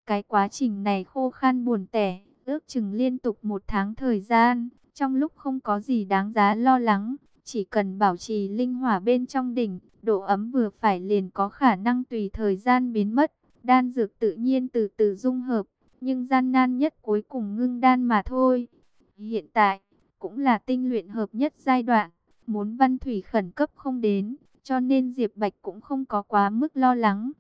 Cái quá trình này khô khan buồn tẻ, ước chừng liên tục 1 tháng thời gian, trong lúc không có gì đáng giá lo lắng, chỉ cần bảo trì linh hỏa bên trong đỉnh, độ ấm vừa phải liền có khả năng tùy thời gian biến mất, đan dược tự nhiên từ từ dung hợp, nhưng gian nan nhất cuối cùng ngưng đan mà thôi. Hiện tại, cũng là tinh luyện hợp nhất giai đoạn, muốn văn thủy khẩn cấp không đến, cho nên Diệp Bạch cũng không có quá mức lo lắng.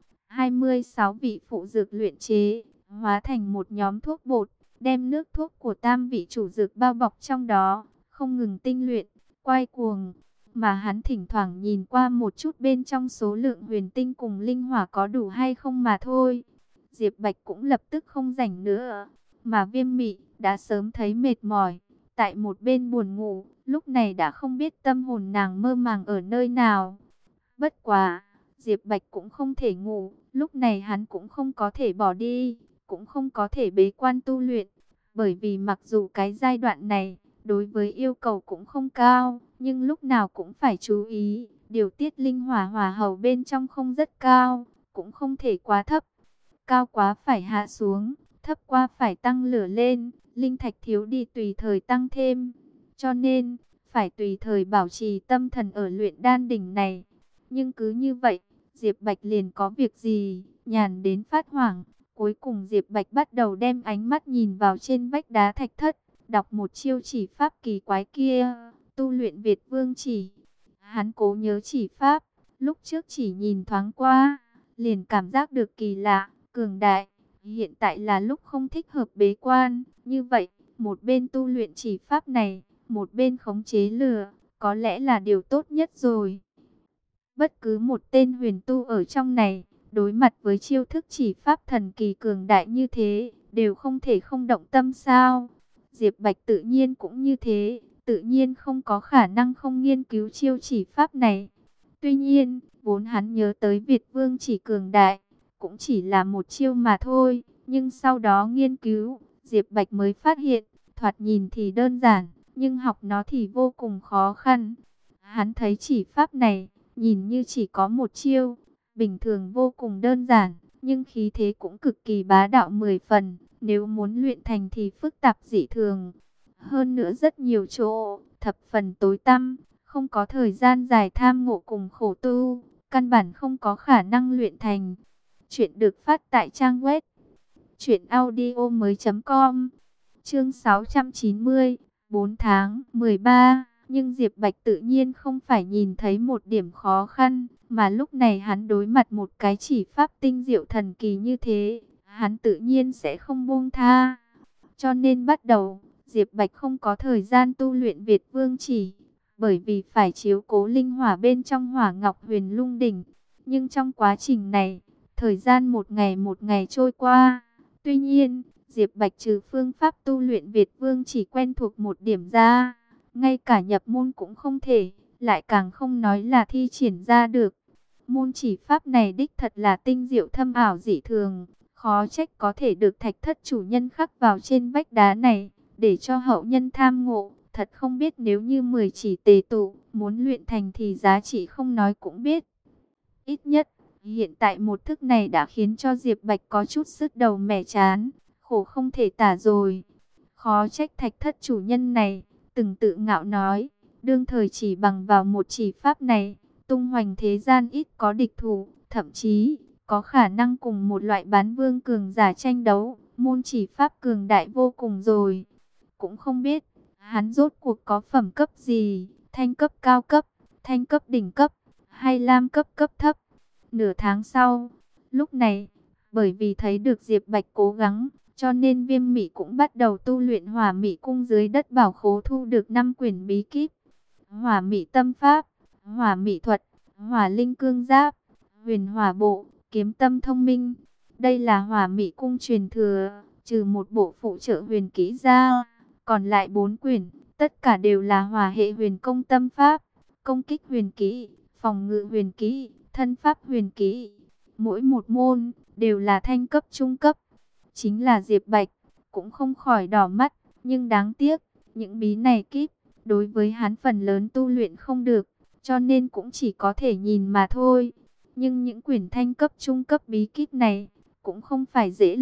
26 vị phụ dược luyện chế, hóa thành một nhóm thuốc bột, đem nước thuốc của tam vị chủ dược bao bọc trong đó, không ngừng tinh luyện, quay cuồng. Mà hắn thỉnh thoảng nhìn qua một chút bên trong số lượng huyền tinh cùng linh hỏa có đủ hay không mà thôi. Diệp Bạch cũng lập tức không rảnh nữa, mà Viêm Mị đã sớm thấy mệt mỏi, tại một bên buồn ngủ, lúc này đã không biết tâm hồn nàng mơ màng ở nơi nào. Bất quá, Diệp Bạch cũng không thể ngủ, lúc này hắn cũng không có thể bỏ đi, cũng không có thể bế quan tu luyện, bởi vì mặc dù cái giai đoạn này, đối với yêu cầu cũng không cao, nhưng lúc nào cũng phải chú ý, điều tiết linh hỏa hỏa hầu bên trong không rất cao, cũng không thể quá thấp, cao quá phải hạ xuống, thấp quá phải tăng lửa lên, linh thạch thiếu đi tùy thời tăng thêm, cho nên, phải tùy thời bảo trì tâm thần ở luyện đan đỉnh này. Nhưng cứ như vậy, Diệp Bạch liền có việc gì, nhàn đến phát hoảng. Cuối cùng Diệp Bạch bắt đầu đem ánh mắt nhìn vào trên vách đá thạch thất, đọc một chiêu chỉ pháp kỳ quái kia, tu luyện Việt Vương chỉ. Hắn cố nhớ chỉ pháp, lúc trước chỉ nhìn thoáng qua, liền cảm giác được kỳ lạ, cường đại. Hiện tại là lúc không thích hợp bế quan, như vậy, một bên tu luyện chỉ pháp này, một bên khống chế lửa, có lẽ là điều tốt nhất rồi. Bất cứ một tên huyền tu ở trong này, đối mặt với chiêu thức chỉ pháp thần kỳ cường đại như thế, đều không thể không động tâm sao. Diệp Bạch tự nhiên cũng như thế, tự nhiên không có khả năng không nghiên cứu chiêu chỉ pháp này. Tuy nhiên, vốn hắn nhớ tới Việt Vương chỉ cường đại, cũng chỉ là một chiêu mà thôi. Nhưng sau đó nghiên cứu, Diệp Bạch mới phát hiện, thoạt nhìn thì đơn giản, nhưng học nó thì vô cùng khó khăn. Hắn thấy chỉ pháp này, nhìn như chỉ có một chiêu, bình thường vô cùng đơn giản, nhưng khí thế cũng cực kỳ bá đạo 10 phần, nếu muốn luyện thành thì phức tạp dị thường. Hơn nữa rất nhiều chỗ, thập phần tối tăm, không có thời gian dài tham ngộ cùng khổ tu, căn bản không có khả năng luyện thành. Chuyện được phát tại trang web truyệnaudiomoi.com. Chương 690, 4 tháng 13. Nhưng Diệp Bạch tự nhiên không phải nhìn thấy một điểm khó khăn, mà lúc này hắn đối mặt một cái chỉ pháp tinh diệu thần kỳ như thế, hắn tự nhiên sẽ không buông tha. Cho nên bắt đầu, Diệp Bạch không có thời gian tu luyện Việt Vương chỉ, bởi vì phải chiếu cố linh hỏa bên trong Hỏa Ngọc Huyền Lung đỉnh. Nhưng trong quá trình này, thời gian một ngày trôi qua. Tuy nhiên, Diệp Bạch trừ phương pháp tu luyện Việt Vương chỉ quen thuộc một điểm ra, ngay cả nhập môn cũng không thể, lại càng không nói là thi triển ra được. Môn chỉ pháp này đích thật là tinh diệu thâm ảo dị thường, khó trách có thể được thạch thất chủ nhân khắc vào trên vách đá này, để cho hậu nhân tham ngộ. Thật không biết nếu như 10 chỉ tề tụ, muốn luyện thành thì giá trị không nói cũng biết. Ít nhất, hiện tại một thức này đã khiến cho Diệp Bạch có chút sứt đầu mẻ chán, khổ không thể tả rồi. Khó trách thạch thất chủ nhân này, từng tự ngạo nói, đương thời chỉ bằng vào một chỉ pháp này, tung hoành thế gian ít có địch thủ, thậm chí có khả năng cùng một loại bán vương cường giả tranh đấu, môn chỉ pháp cường đại vô cùng rồi. Cũng không biết, hắn rốt cuộc có phẩm cấp gì, thanh cấp cao cấp, thanh cấp đỉnh cấp, hay lam cấp cấp thấp. Nửa tháng sau, lúc này, bởi vì thấy được Diệp Bạch cố gắng, cho nên Viêm Mị cũng bắt đầu tu luyện Hỏa Mị cung dưới đất bảo khố thu được 5 quyển bí kíp. Hỏa Mị tâm pháp, Hỏa Mị thuật, Hỏa Linh cương giáp, Huyền Hỏa bộ, Kiếm tâm thông minh. Đây là Hỏa Mị cung truyền thừa, trừ một bộ phụ trợ huyền kỹ ra, còn lại 4 quyển, tất cả đều là hỏa hệ huyền công tâm pháp, công kích huyền kỹ, phòng ngự huyền kỹ, thân pháp huyền kỹ. Mỗi một môn đều là thanh cấp trung cấp. Chính là Diệp Bạch cũng không khỏi đỏ mắt, nhưng đáng tiếc, những bí này kíp đối với hắn phần lớn tu luyện không được, cho nên cũng chỉ có thể nhìn mà thôi. Nhưng những quyển thanh cấp trung cấp bí kíp này cũng không phải dễ luyện,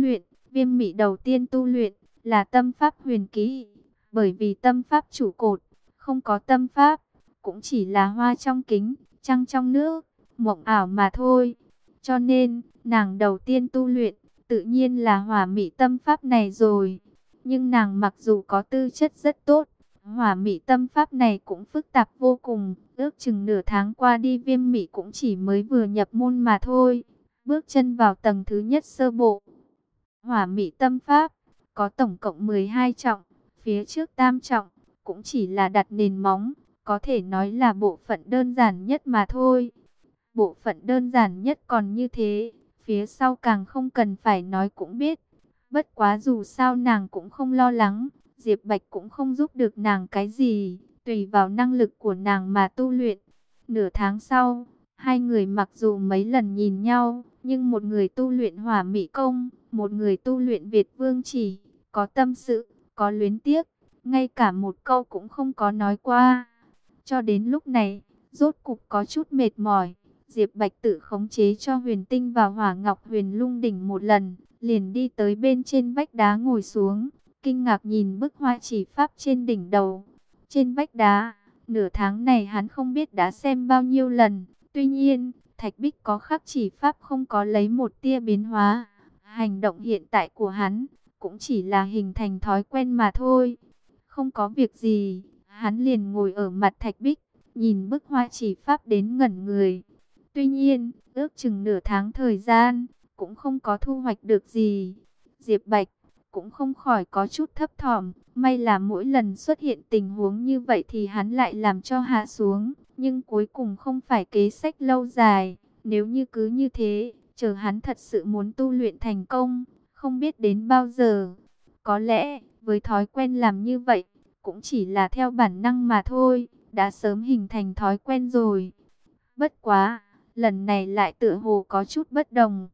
Viêm Mị đầu tiên tu luyện là tâm pháp huyền kỹ, bởi vì tâm pháp trụ cột, không có tâm pháp, cũng chỉ là hoa trong kính, trăng trong nước, mộng ảo mà thôi. Cho nên, nàng đầu tiên tu luyện, tự nhiên là hỏa mị tâm pháp này rồi. Nhưng nàng mặc dù có tư chất rất tốt, hỏa mị tâm pháp này cũng phức tạp vô cùng. Ước chừng nửa tháng qua đi, Viêm Mị cũng chỉ mới vừa nhập môn mà thôi. Bước chân vào tầng thứ nhất sơ bộ. Hỏa mị tâm pháp, có tổng cộng 12 trọng, phía trước tam trọng, cũng chỉ là đặt nền móng, có thể nói là bộ phận đơn giản nhất mà thôi. Bộ phận đơn giản nhất còn như thế, phía sau càng không cần phải nói cũng biết. Bất quá dù sao nàng cũng không lo lắng, Diệp Bạch cũng không giúp được nàng cái gì, tùy vào năng lực của nàng mà tu luyện. Nửa tháng sau, hai người mặc dù mấy lần nhìn nhau, nhưng một người tu luyện hỏa mị công, một người tu luyện Việt vương chỉ, có tâm sự, có luyến tiếc, ngay cả một câu cũng không có nói qua. Cho đến lúc này, rốt cục có chút mệt mỏi, Diệp Bạch tự khống chế cho Huyền Tinh và Hỏa Ngọc Huyền Lung đỉnh một lần, liền đi tới bên trên vách đá ngồi xuống, kinh ngạc nhìn bức hoa chỉ pháp trên đỉnh đầu. Trên vách đá, nửa tháng này hắn không biết đã xem bao nhiêu lần, tuy nhiên, thạch bích có khắc chỉ pháp không có lấy một tia biến hóa. Hành động hiện tại của hắn cũng chỉ là hình thành thói quen mà thôi. Không có việc gì, hắn liền ngồi ở mặt thạch bích, nhìn bức hoa chỉ pháp đến ngẩn người. Tuy nhiên, ước chừng nửa tháng thời gian, cũng không có thu hoạch được gì. Diệp Bạch cũng không khỏi có chút thấp thỏm, may là mỗi lần xuất hiện tình huống như vậy thì hắn lại làm cho hạ xuống, nhưng cuối cùng không phải kế sách lâu dài. Nếu như cứ như thế, chờ hắn thật sự muốn tu luyện thành công, không biết đến bao giờ. Có lẽ, với thói quen làm như vậy, cũng chỉ là theo bản năng mà thôi, đã sớm hình thành thói quen rồi. Bất quá, lần này lại tựa hồ có chút bất đồng.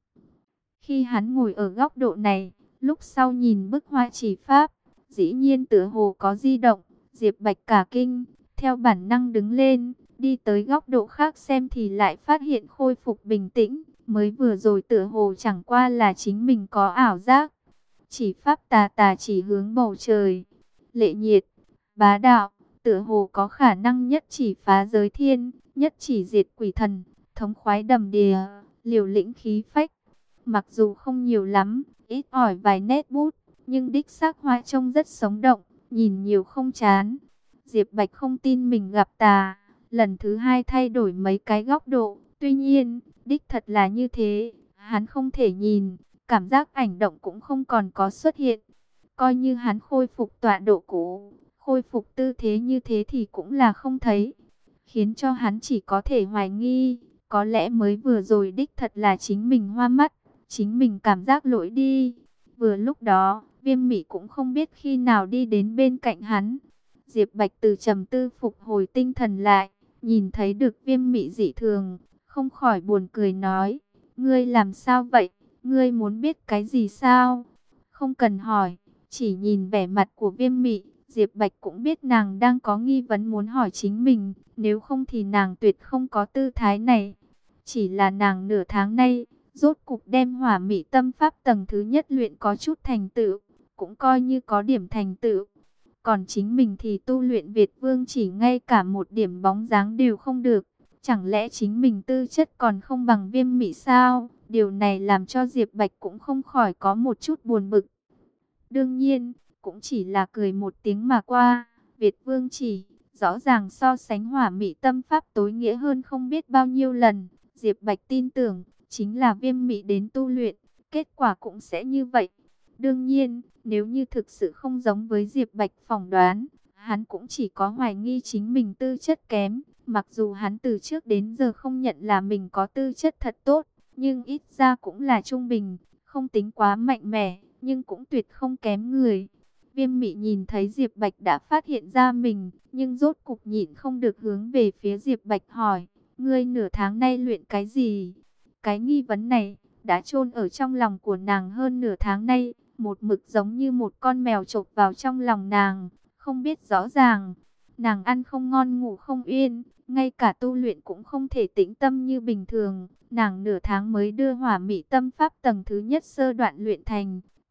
Khi hắn ngồi ở góc độ này, lúc sau nhìn bức hoa chỉ pháp, dĩ nhiên tựa hồ có di động, Diệp Bạch cả kinh, theo bản năng đứng lên, đi tới góc độ khác xem thì lại phát hiện khôi phục bình tĩnh, mới vừa rồi tựa hồ chẳng qua là chính mình có ảo giác. Chỉ pháp tà tà chỉ hướng bầu trời, lệ nhiệt, bá đạo, tựa hồ có khả năng nhất chỉ phá giới thiên, nhất chỉ diệt quỷ thần, thống khoái đầm đìa, liều lĩnh khí phách. Mặc dù không nhiều lắm, ít ỏi vài nét bút, nhưng đích xác hoa trông rất sống động, nhìn nhiều không chán. Diệp Bạch không tin mình gặp tà, lần thứ hai thay đổi mấy cái góc độ, tuy nhiên, đích thật là như thế, hắn không thể nhìn, cảm giác ảnh động cũng không còn có xuất hiện. Coi như hắn khôi phục tọa độ cũ, khôi phục tư thế như thế thì cũng là không thấy, khiến cho hắn chỉ có thể hoài nghi, có lẽ mới vừa rồi đích thật là chính mình hoa mắt, chính mình cảm giác lỗi đi. Vừa lúc đó, Viêm Mị cũng không biết khi nào đi đến bên cạnh hắn. Diệp Bạch từ trầm tư phục hồi tinh thần lại, nhìn thấy được Viêm Mị dị thường, không khỏi buồn cười nói, ngươi làm sao vậy, ngươi muốn biết cái gì sao? Không cần hỏi, chỉ nhìn vẻ mặt của Viêm Mị, Diệp Bạch cũng biết nàng đang có nghi vấn muốn hỏi chính mình, nếu không thì nàng tuyệt không có tư thái này. Chỉ là nàng nửa tháng nay, rốt cục đem hỏa mị tâm pháp tầng thứ nhất luyện có chút thành tựu, cũng coi như có điểm thành tựu. Còn chính mình thì tu luyện Việt vương chỉ ngay cả một điểm bóng dáng đều không được. Chẳng lẽ chính mình tư chất còn không bằng Viêm Mị sao? Điều này làm cho Diệp Bạch cũng không khỏi có một chút buồn bực. Đương nhiên, cũng chỉ là cười một tiếng mà qua. Việt vương chỉ, rõ ràng so sánh hỏa mị tâm pháp tối nghĩa hơn không biết bao nhiêu lần. Diệp Bạch tin tưởng, chính là Viêm Mị đến tu luyện, kết quả cũng sẽ như vậy. Đương nhiên, nếu như thực sự không giống với Diệp Bạch phỏng đoán, hắn cũng chỉ có hoài nghi chính mình tư chất kém. Mặc dù hắn từ trước đến giờ không nhận là mình có tư chất thật tốt, nhưng ít ra cũng là trung bình, không tính quá mạnh mẽ, nhưng cũng tuyệt không kém người. Viêm Mị nhìn thấy Diệp Bạch đã phát hiện ra mình, nhưng rốt cục nhịn không được hướng về phía Diệp Bạch hỏi, ngươi nửa tháng nay luyện cái gì? Cái nghi vấn này đã chôn ở trong lòng của nàng hơn nửa tháng nay, một mực giống như một con mèo chộp vào trong lòng nàng, không biết rõ ràng. Nàng ăn không ngon ngủ không yên, ngay cả tu luyện cũng không thể tĩnh tâm như bình thường. Nàng nửa tháng mới đưa hỏa mị tâm pháp tầng thứ nhất sơ đoạn luyện thành,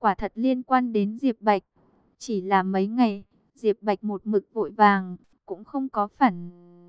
quả thật liên quan đến Diệp Bạch. Chỉ là mấy ngày, Diệp Bạch một mực vội vàng, cũng không có phản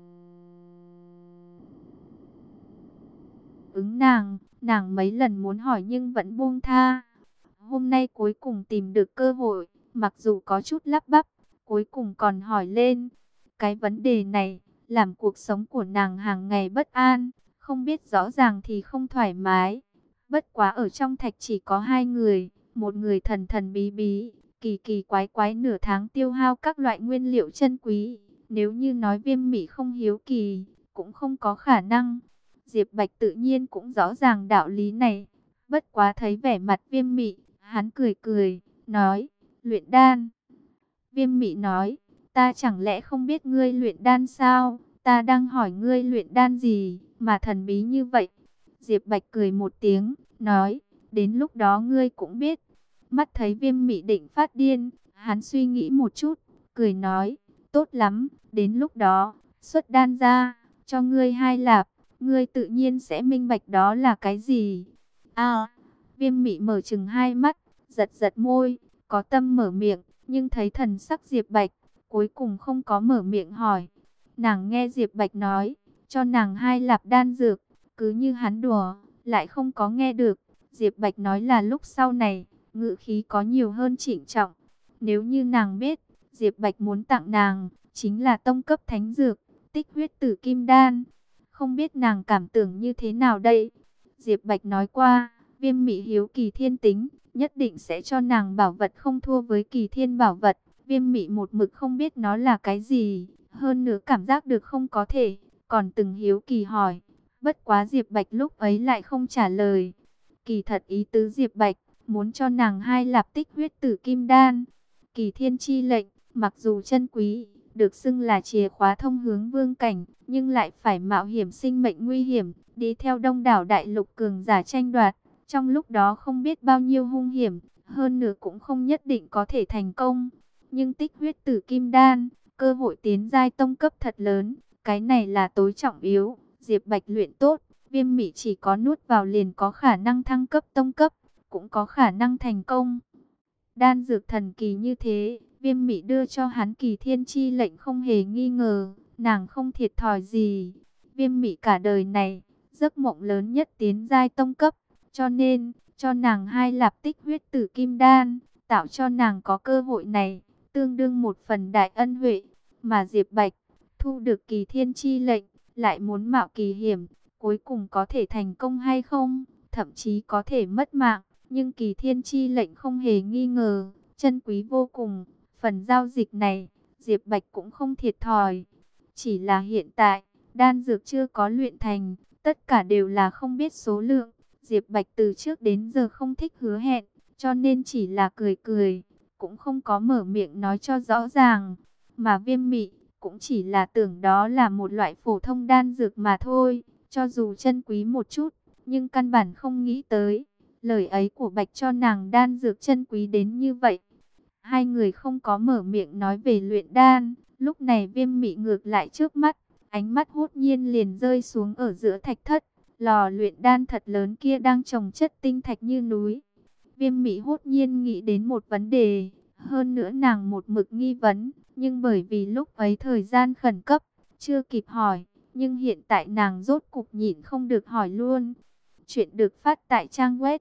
ứng nàng mấy lần muốn hỏi nhưng vẫn buông tha. Hôm nay cuối cùng tìm được cơ hội, mặc dù có chút lắp bắp, cuối cùng còn hỏi lên. Cái vấn đề này, làm cuộc sống của nàng hàng ngày bất an, không biết rõ ràng thì không thoải mái. Bất quá ở trong thạch chỉ có hai người, một người thần thần bí bí, kỳ kỳ quái quái nửa tháng tiêu hao các loại nguyên liệu chân quý. Nếu như nói Viêm Mị không hiếu kỳ, cũng không có khả năng. Diệp Bạch tự nhiên cũng rõ ràng đạo lý này. Bất quá thấy vẻ mặt Viêm Mị, hắn cười cười, nói, luyện đan. Viêm Mị nói, ta chẳng lẽ không biết ngươi luyện đan sao? Ta đang hỏi ngươi luyện đan gì mà thần bí như vậy? Diệp Bạch cười một tiếng, nói, đến lúc đó ngươi cũng biết. Mắt thấy Viêm Mị định phát điên, hắn suy nghĩ một chút, cười nói, tốt lắm, đến lúc đó, xuất đan ra, cho ngươi 2 lạp, ngươi tự nhiên sẽ minh bạch đó là cái gì. À, Viêm Mị mở trừng hai mắt, giật giật môi, có tâm mở miệng, nhưng thấy thần sắc Diệp Bạch, cuối cùng không có mở miệng hỏi. Nàng nghe Diệp Bạch nói, cho nàng 2 lạp đan dược, cứ như hắn đùa, lại không có nghe được. Diệp Bạch nói là lúc sau này, ngữ khí có nhiều hơn trịnh trọng. Nếu như nàng biết, Diệp Bạch muốn tặng nàng, chính là tông cấp thánh dược, tích huyết tử kim đan. Không biết nàng cảm tưởng như thế nào đây? Diệp Bạch nói qua, Viêm Mị hiếu kỳ thiên tính, nhất định sẽ cho nàng bảo vật không thua với kỳ thiên bảo vật. Viêm Mị một mực không biết nó là cái gì, hơn nữa cảm giác được không có thể, còn từng hiếu kỳ hỏi. Bất quá Diệp Bạch lúc ấy lại không trả lời. Kỳ thật ý tứ Diệp Bạch, muốn cho nàng 2 lạp tích huyết tử kim đan. Kỳ thiên chi lệnh, mặc dù chân quý, được xưng là chìa khóa thông hướng vương cảnh, nhưng lại phải mạo hiểm sinh mệnh nguy hiểm, đi theo đông đảo đại lục cường giả tranh đoạt. Trong lúc đó không biết bao nhiêu hung hiểm, hơn nữa cũng không nhất định có thể thành công. Nhưng tích huyết tử kim đan, cơ hội tiến giai tông cấp thật lớn, cái này là tối trọng yếu. Diệp Bạch luyện tốt, Viêm Mị chỉ có nuốt vào liền có khả năng thăng cấp tông cấp, cũng có khả năng thành công. Đan dược thần kỳ như thế, Viêm Mị đưa cho hắn kỳ thiên chi lệnh không hề nghi ngờ, nàng không thiệt thòi gì. Viêm Mị cả đời này, giấc mộng lớn nhất tiến giai tông cấp, cho nên, cho nàng 2 lạp tích huyết tử kim đan, tạo cho nàng có cơ hội này, tương đương một phần đại ân huệ. Mà Diệp Bạch, thu được kỳ thiên chi lệnh, lại muốn mạo kỳ hiểm, cuối cùng có thể thành công hay không, thậm chí có thể mất mạng. Nhưng kỳ thiên chi lệnh không hề nghi ngờ, chân quý vô cùng. Phần giao dịch này, Diệp Bạch cũng không thiệt thòi. Chỉ là hiện tại, đan dược chưa có luyện thành, tất cả đều là không biết số lượng. Diệp Bạch từ trước đến giờ không thích hứa hẹn, cho nên chỉ là cười cười, cũng không có mở miệng nói cho rõ ràng. Mà Viêm Mị cũng chỉ là tưởng đó là một loại phổ thông đan dược mà thôi, cho dù chân quý một chút, nhưng căn bản không nghĩ tới. Lời ấy của Bạch cho nàng đan dược chân quý đến như vậy. Hai người không có mở miệng nói về luyện đan, lúc này Viêm Mị ngược lại trước mắt, ánh mắt hốt nhiên liền rơi xuống ở giữa thạch thất. Lò luyện đan thật lớn kia đang trồng chất tinh thạch như núi. Viêm Mị hốt nhiên nghĩ đến một vấn đề, hơn nữa nàng một mực nghi vấn, nhưng bởi vì lúc ấy thời gian khẩn cấp, chưa kịp hỏi, nhưng hiện tại nàng rốt cục nhịn không được hỏi luôn. Chuyện được phát tại trang web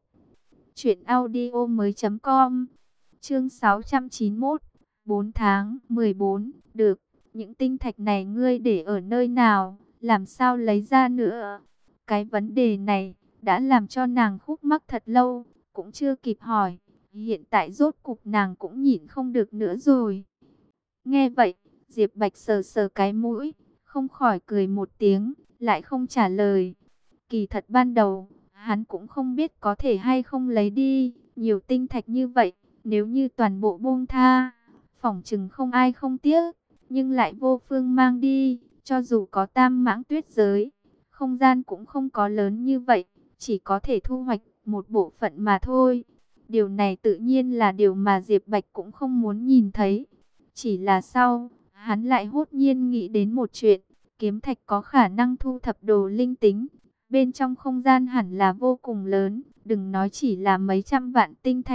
truyệnaudiomoi.com. Chương 691, 4 tháng 14, được, những tinh thạch này ngươi để ở nơi nào, làm sao lấy ra nữa? Cái vấn đề này đã làm cho nàng khúc mắc thật lâu, cũng chưa kịp hỏi, hiện tại rốt cục nàng cũng nhịn không được nữa rồi. Nghe vậy, Diệp Bạch sờ sờ cái mũi, không khỏi cười một tiếng, lại không trả lời. Kỳ thật ban đầu, hắn cũng không biết có thể hay không lấy đi, nhiều tinh thạch như vậy, nếu như toàn bộ buông tha, phỏng chừng không ai không tiếc, nhưng lại vô phương mang đi, cho dù có tam mãng tuyết giới, không gian cũng không có lớn như vậy, chỉ có thể thu hoạch một bộ phận mà thôi. Điều này tự nhiên là điều mà Diệp Bạch cũng không muốn nhìn thấy. Chỉ là sau, hắn lại hốt nhiên nghĩ đến một chuyện, kiếm thạch có khả năng thu thập đồ linh tính. Bên trong không gian hẳn là vô cùng lớn, đừng nói chỉ là mấy trăm vạn tinh thạch,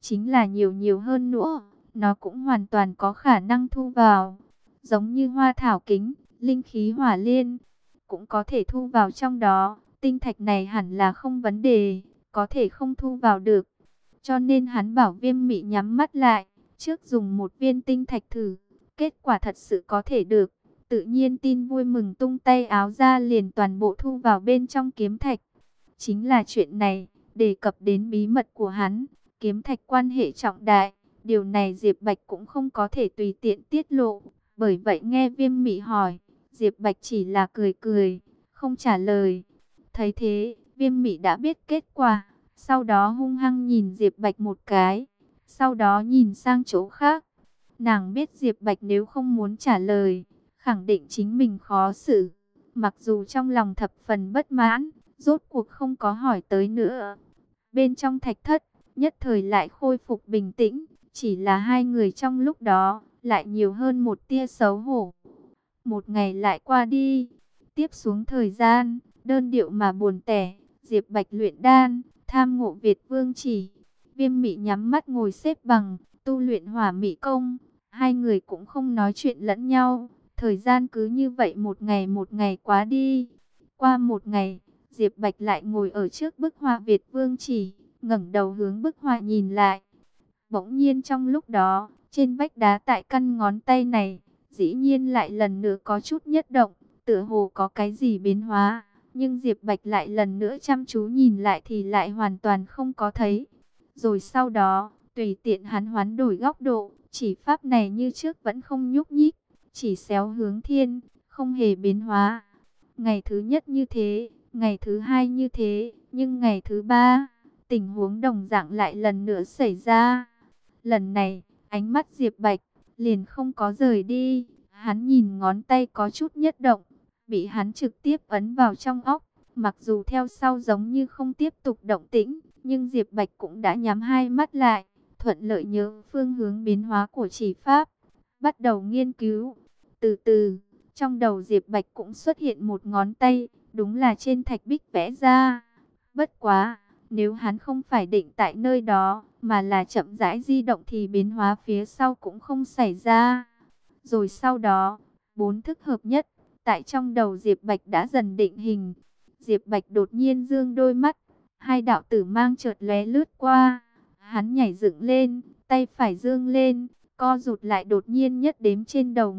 chính là nhiều nhiều hơn nữa, nó cũng hoàn toàn có khả năng thu vào. Giống như hoa thảo kính, linh khí hỏa liên, cũng có thể thu vào trong đó. Tinh thạch này hẳn là không vấn đề, có thể không thu vào được. Cho nên hắn bảo Viêm Mị nhắm mắt lại, trước dùng một viên tinh thạch thử. Kết quả thật sự có thể được. Tự nhiên tin vui mừng tung tay áo ra liền toàn bộ thu vào bên trong kiếm thạch. Chính là chuyện này, đề cập đến bí mật của hắn, kiếm thạch quan hệ trọng đại. Điều này Diệp Bạch cũng không có thể tùy tiện tiết lộ. Bởi vậy nghe Viêm Mị hỏi, Diệp Bạch chỉ là cười cười, không trả lời. Thấy thế, Viêm Mị đã biết kết quả, sau đó hung hăng nhìn Diệp Bạch một cái, sau đó nhìn sang chỗ khác. Nàng biết Diệp Bạch nếu không muốn trả lời, khẳng định chính mình khó xử. Mặc dù trong lòng thập phần bất mãn, rốt cuộc không có hỏi tới nữa. Bên trong thạch thất, nhất thời lại khôi phục bình tĩnh, chỉ là hai người trong lúc đó lại nhiều hơn một tia xấu hổ. Một ngày lại qua đi, tiếp xuống thời gian, đơn điệu mà buồn tẻ, Diệp Bạch luyện đan, tham ngộ Việt Vương chỉ. Viêm Mị nhắm mắt ngồi xếp bằng, tu luyện Hỏa Mị công. Hai người cũng không nói chuyện lẫn nhau, thời gian cứ như vậy một ngày quá đi. Qua một ngày, Diệp Bạch lại ngồi ở trước bức họa Việt Vương chỉ, ngẩng đầu hướng bức họa nhìn lại. Bỗng nhiên trong lúc đó, trên vách đá tại căn ngón tay này, dĩ nhiên lại lần nữa có chút nhất động, tựa hồ có cái gì biến hóa. Nhưng Diệp Bạch lại lần nữa chăm chú nhìn lại thì lại hoàn toàn không có thấy. Rồi sau đó, tùy tiện hắn hoán đổi góc độ, chỉ pháp này như trước vẫn không nhúc nhích, chỉ xéo hướng thiên, không hề biến hóa. Ngày thứ nhất như thế, ngày thứ hai như thế, nhưng ngày thứ ba, tình huống đồng dạng lại lần nữa xảy ra. Lần này, ánh mắt Diệp Bạch liền không có rời đi, hắn nhìn ngón tay có chút nhất động, bị hắn trực tiếp ấn vào trong óc. Mặc dù theo sau giống như không tiếp tục động tĩnh, nhưng Diệp Bạch cũng đã nhắm hai mắt lại, thuận lợi nhớ phương hướng biến hóa của chỉ pháp, bắt đầu nghiên cứu. Từ từ, trong đầu Diệp Bạch cũng xuất hiện một ngón tay, đúng là trên thạch bích vẽ ra. Bất quá, nếu hắn không phải định tại nơi đó, mà là chậm rãi di động thì biến hóa phía sau cũng không xảy ra. Rồi sau đó, bốn thức hợp nhất, tại trong đầu Diệp Bạch đã dần định hình. Diệp Bạch đột nhiên dương đôi mắt, hai đạo tử mang chợt lóe lướt qua. Hắn nhảy dựng lên, tay phải dương lên, co rụt lại đột nhiên nhất đếm trên đầu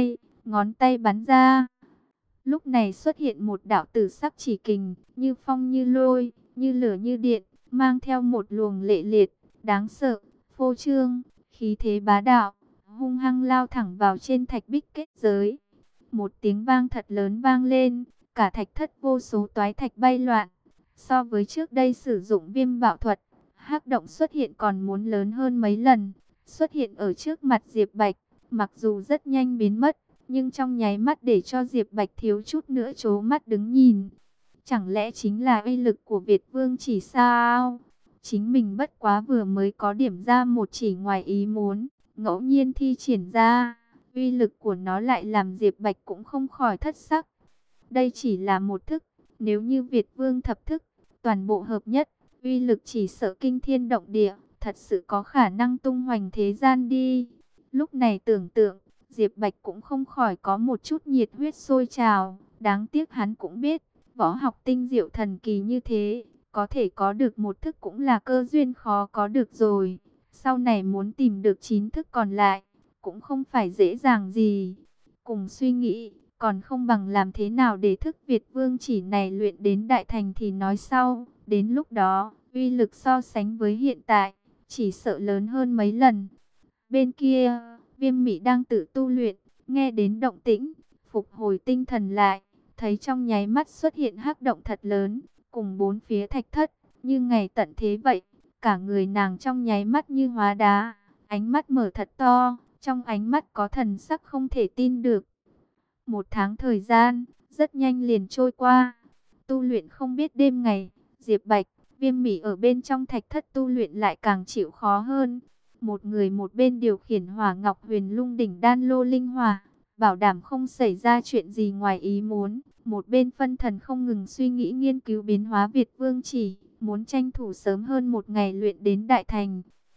ngón tay bắn ra. Lúc này xuất hiện một đạo tử sắc chỉ kình, như phong như lôi, như lửa như điện, mang theo một luồng lệ liệt, đáng sợ, phô trương, khí thế bá đạo, hung hăng lao thẳng vào trên thạch bích kết giới. Một tiếng vang thật lớn vang lên, cả thạch thất vô số toái thạch bay loạn. So với trước đây sử dụng viêm bạo thuật, hắc động xuất hiện còn muốn lớn hơn mấy lần, xuất hiện ở trước mặt Diệp Bạch, mặc dù rất nhanh biến mất, nhưng trong nháy mắt để cho Diệp Bạch thiếu chút nữa trố mắt đứng nhìn. Chẳng lẽ chính là uy lực của Việt Vương chỉ sao? Chính mình bất quá vừa mới có điểm ra một chỉ ngoài ý muốn, ngẫu nhiên thi triển ra, uy lực của nó lại làm Diệp Bạch cũng không khỏi thất sắc. Đây chỉ là một thức, nếu như Việt Vương thập thức, toàn bộ hợp nhất, uy lực chỉ sợ kinh thiên động địa, thật sự có khả năng tung hoành thế gian đi. Lúc này tưởng tượng, Diệp Bạch cũng không khỏi có một chút nhiệt huyết sôi trào. Đáng tiếc hắn cũng biết, võ học tinh diệu thần kỳ như thế, có thể có được một thức cũng là cơ duyên khó có được rồi. Sau này muốn tìm được 9 thức còn lại, cũng không phải dễ dàng gì. Cùng suy nghĩ, còn không bằng làm thế nào để thức Việt Vương chỉ này luyện đến đại thành thì nói sau. Đến lúc đó, uy lực so sánh với hiện tại, chỉ sợ lớn hơn mấy lần. Bên kia, Viêm Mị đang tự tu luyện, nghe đến động tĩnh, phục hồi tinh thần lại, thấy trong nháy mắt xuất hiện hắc động thật lớn, cùng bốn phía thạch thất, như ngày tận thế vậy. Cả người nàng trong nháy mắt như hóa đá, ánh mắt mở thật to, trong ánh mắt có thần sắc không thể tin được. Một tháng thời gian, rất nhanh liền trôi qua, tu luyện không biết đêm ngày, Diệp Bạch, Viêm Mị ở bên trong thạch thất tu luyện lại càng chịu khó hơn. Một người một bên điều khiển Hỏa Ngọc Huyền Lung đỉnh đan lô linh hỏa, bảo đảm không xảy ra chuyện gì ngoài ý muốn. Một bên phân thần không ngừng suy nghĩ nghiên cứu biến hóa Việt Vương chỉ, muốn tranh thủ sớm hơn một ngày luyện đến đại thành.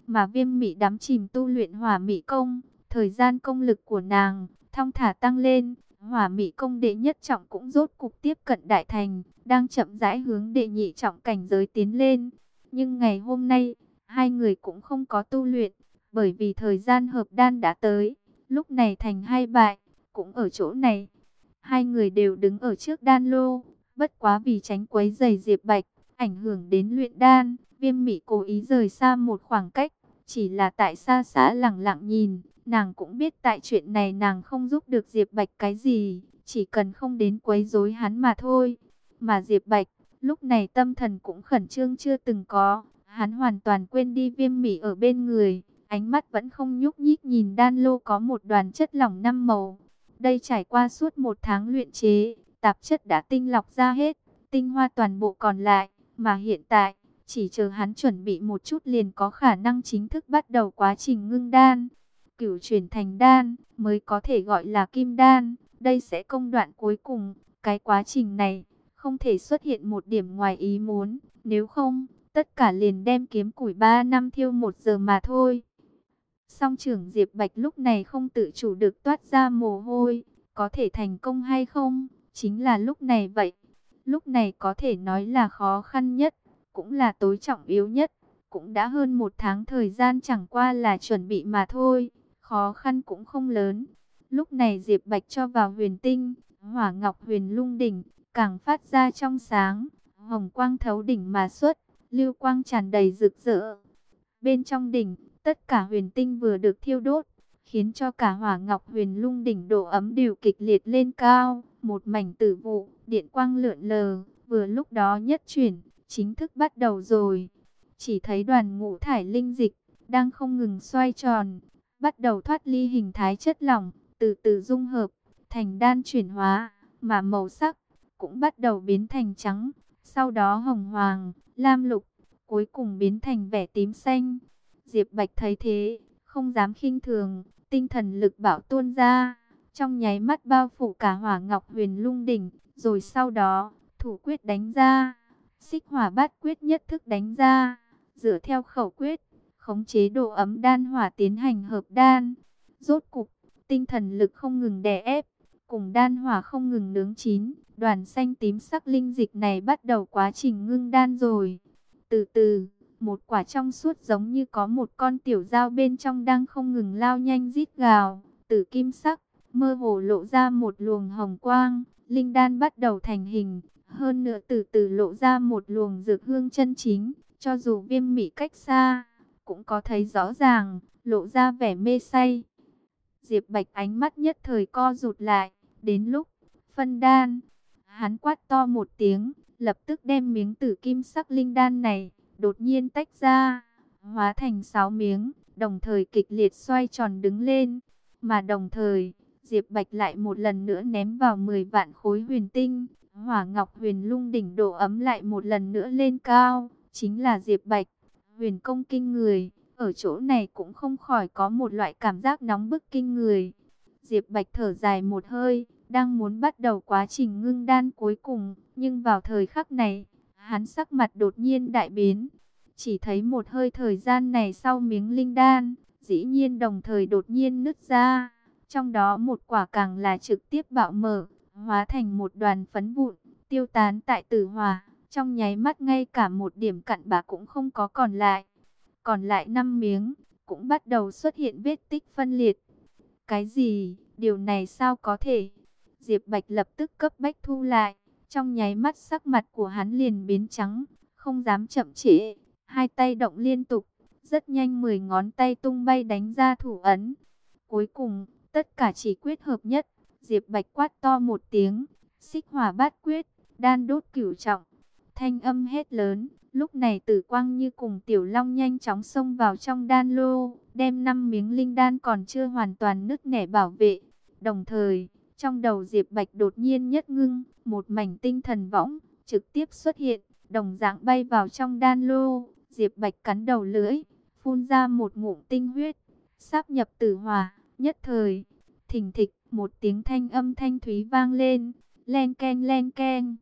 mà Viêm Mị đắm chìm tu luyện Hỏa Mị công, thời gian công lực của nàng thong thả tăng lên, Hỏa Mị công đệ nhất trọng cũng rốt cục tiếp cận đại thành, đang chậm rãi hướng đệ nhị trọng cảnh giới tiến lên. Nhưng ngày hôm nay, hai người cũng không có tu luyện, bởi vì thời gian hợp đan đã tới. Lúc này thành hai bại, cũng ở chỗ này. Hai người đều đứng ở trước đan lô, bất quá vì tránh quấy rầy Diệp Bạch, ảnh hưởng đến luyện đan, Viêm Mị cố ý rời xa một khoảng cách, chỉ là tại xa xa lặng lặng nhìn, nàng cũng biết tại chuyện này nàng không giúp được Diệp Bạch cái gì, chỉ cần không đến quấy rối hắn mà thôi. Mà Diệp Bạch, lúc này tâm thần cũng khẩn trương chưa từng có, hắn hoàn toàn quên đi Viêm Mị ở bên người, ánh mắt vẫn không nhúc nhích nhìn đan lô có một đoàn chất lỏng 5 màu. Đây trải qua suốt 1 tháng luyện chế, tạp chất đã tinh lọc ra hết, tinh hoa toàn bộ còn lại, mà hiện tại, chỉ chờ hắn chuẩn bị một chút liền có khả năng chính thức bắt đầu quá trình ngưng đan. Cửu chuyển thành đan, mới có thể gọi là kim đan, đây sẽ công đoạn cuối cùng, cái quá trình này, không thể xuất hiện một điểm ngoài ý muốn, nếu không, tất cả liền đem kiếm củi 3 năm thiêu 1 giờ mà thôi. Song trưởng Diệp Bạch lúc này không tự chủ được toát ra mồ hôi, có thể thành công hay không, chính là lúc này vậy. Lúc này có thể nói là khó khăn nhất, cũng là tối trọng yếu nhất, cũng đã hơn 1 tháng thời gian chẳng qua là chuẩn bị mà thôi, khó khăn cũng không lớn. Lúc này Diệp Bạch cho vào huyền tinh, hỏa ngọc huyền lung đỉnh, càng phát ra trong sáng, hồng quang thấu đỉnh mà xuất, lưu quang tràn đầy rực rỡ. Bên trong đỉnh, tất cả huyền tinh vừa được thiêu đốt, khiến cho cả hỏa ngọc huyền lung đỉnh độ ấm đều kịch liệt lên cao. Một mảnh tử vụ, điện quang lượn lờ, vừa lúc đó nhất chuyển, chính thức bắt đầu rồi. Chỉ thấy đoàn ngũ thải linh dịch, đang không ngừng xoay tròn, bắt đầu thoát ly hình thái chất lỏng, từ từ dung hợp, thành đan chuyển hóa, mà màu sắc cũng bắt đầu biến thành trắng, sau đó hồng hoàng, lam lục, cuối cùng biến thành vẻ tím xanh. Diệp Bạch thấy thế, không dám khinh thường, tinh thần lực bạo tuôn ra, trong nháy mắt bao phủ cả hỏa ngọc huyền lung đỉnh, rồi sau đó, thủ quyết đánh ra, xích hỏa bát quyết nhất thức đánh ra, dựa theo khẩu quyết, khống chế độ ấm đan hỏa tiến hành hợp đan. Rốt cục, tinh thần lực không ngừng đè ép, cùng đan hỏa không ngừng nướng chín, đoàn xanh tím sắc linh dịch này bắt đầu quá trình ngưng đan rồi. Từ từ, một quả trong suốt giống như có một con tiểu dao bên trong đang không ngừng lao nhanh rít gào, tử kim sắc, mơ hồ lộ ra một luồng hồng quang, linh đan bắt đầu thành hình, hơn nữa từ từ lộ ra một luồng dược hương chân chính, cho dù Viêm Mị cách xa, cũng có thấy rõ ràng, lộ ra vẻ mê say. Diệp Bạch ánh mắt nhất thời co rụt lại, đến lúc phân đan, hắn quát to một tiếng, lập tức đem miếng tử kim sắc linh đan này đột nhiên tách ra, hóa thành 6 miếng, đồng thời kịch liệt xoay tròn đứng lên, mà đồng thời, Diệp Bạch lại một lần nữa ném vào 10 vạn khối huyền tinh, hỏa ngọc huyền lung đỉnh độ ấm lại một lần nữa lên cao, chính là Diệp Bạch, huyền công kinh người, ở chỗ này cũng không khỏi có một loại cảm giác nóng bức kinh người. Diệp Bạch thở dài một hơi, đang muốn bắt đầu quá trình ngưng đan cuối cùng, nhưng vào thời khắc này, hắn sắc mặt đột nhiên đại biến. Chỉ thấy một hơi thời gian này sau miếng linh đan, dĩ nhiên đồng thời đột nhiên nứt ra. Trong đó một quả càng là trực tiếp bạo mở, hóa thành một đoàn phấn vụn, tiêu tán tại tử hỏa. Trong nháy mắt ngay cả một điểm cặn bã cũng không có còn lại. Còn lại 5 miếng, cũng bắt đầu xuất hiện vết tích phân liệt. Cái gì? Điều này sao có thể? Diệp Bạch lập tức cấp bách thu lại. Trong nháy mắt sắc mặt của hắn liền biến trắng, không dám chậm trễ. Hai tay động liên tục, rất nhanh 10 ngón tay tung bay đánh ra thủ ấn. Cuối cùng, tất cả chỉ quyết hợp nhất. Diệp Bạch quát to một tiếng, xích hỏa bát quyết, đan đốt cửu trọng. Thanh âm hét lớn, lúc này Tử Quang Như cùng Tiểu Long nhanh chóng xông vào trong đan lô, đem 5 miếng linh đan còn chưa hoàn toàn nứt nẻ bảo vệ. Đồng thời, trong đầu Diệp Bạch đột nhiên nhất ngưng, một mảnh tinh thần võng trực tiếp xuất hiện, đồng dạng bay vào trong đan lô. Diệp Bạch cắn đầu lưỡi, phun ra một ngụm tinh huyết, sáp nhập tử hỏa, nhất thời, thình thịch, một tiếng thanh âm thanh thúy vang lên, len keng len keng.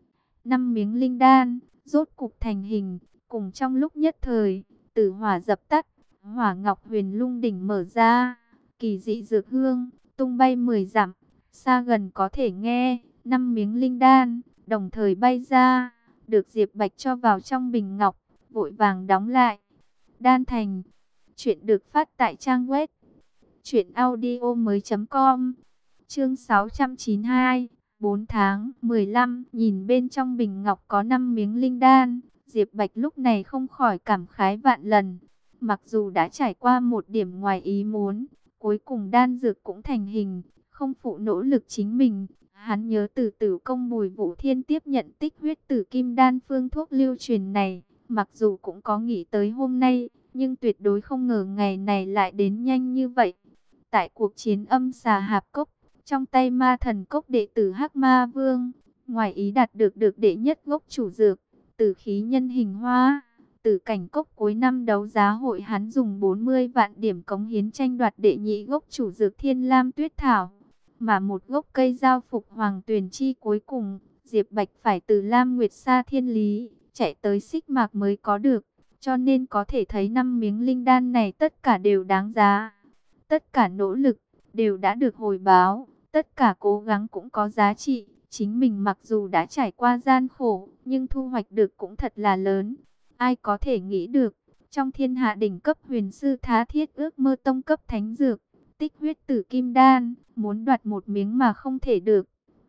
5 miếng linh đan rốt cục thành hình, cùng trong lúc nhất thời, tử hỏa dập tắt, Hỏa Ngọc Huyền Lung đỉnh mở ra, kỳ dị dược hương tung bay 10 dặm, xa gần có thể nghe. 5 miếng linh đan đồng thời bay ra, được Diệp Bạch cho vào trong bình ngọc, vội vàng đóng lại. Đan thành. Chuyện được phát tại trang web truyệnaudiomoi.com. Chương 692, 4 tháng 15. Nhìn bên trong bình ngọc có 5 miếng linh đan, Diệp Bạch lúc này không khỏi cảm khái vạn lần. Mặc dù đã trải qua một điểm ngoài ý muốn, cuối cùng đan dược cũng thành hình, không phụ nỗ lực chính mình. Hắn nhớ từ Tử công Bùi Vũ Thiên tiếp nhận tích huyết tử kim đan phương thuốc lưu truyền này, mặc dù cũng có nghĩ tới hôm nay, nhưng tuyệt đối không ngờ ngày này lại đến nhanh như vậy. Tại cuộc chiến âm xà hạp cốc, trong tay ma thần cốc đệ tử Hắc Ma Vương, ngoài ý đạt được đệ nhất gốc chủ dược, tử khí nhân hình hoa. Tử cảnh cốc cuối năm đấu giá hội, hắn dùng 40 vạn điểm cống hiến tranh đoạt đệ nhị gốc chủ dược Thiên Lam Tuyết Thảo. Mà một gốc cây giao phục Hoàng Tuyền Chi cuối cùng, Diệp Bạch phải từ Lam Nguyệt Sa Thiên Lý, chạy tới Xích Mạc mới có được. Cho nên có thể thấy 5 miếng linh đan này tất cả đều đáng giá. Tất cả nỗ lực đều đã được hồi báo, tất cả cố gắng cũng có giá trị. Chính mình mặc dù đã trải qua gian khổ, nhưng thu hoạch được cũng thật là lớn. Ai có thể nghĩ được, trong thiên hạ đỉnh cấp huyền sư tha thiết ước mơ tông cấp thánh dược, tích huyết tử kim đan, muốn đoạt một miếng mà không thể được.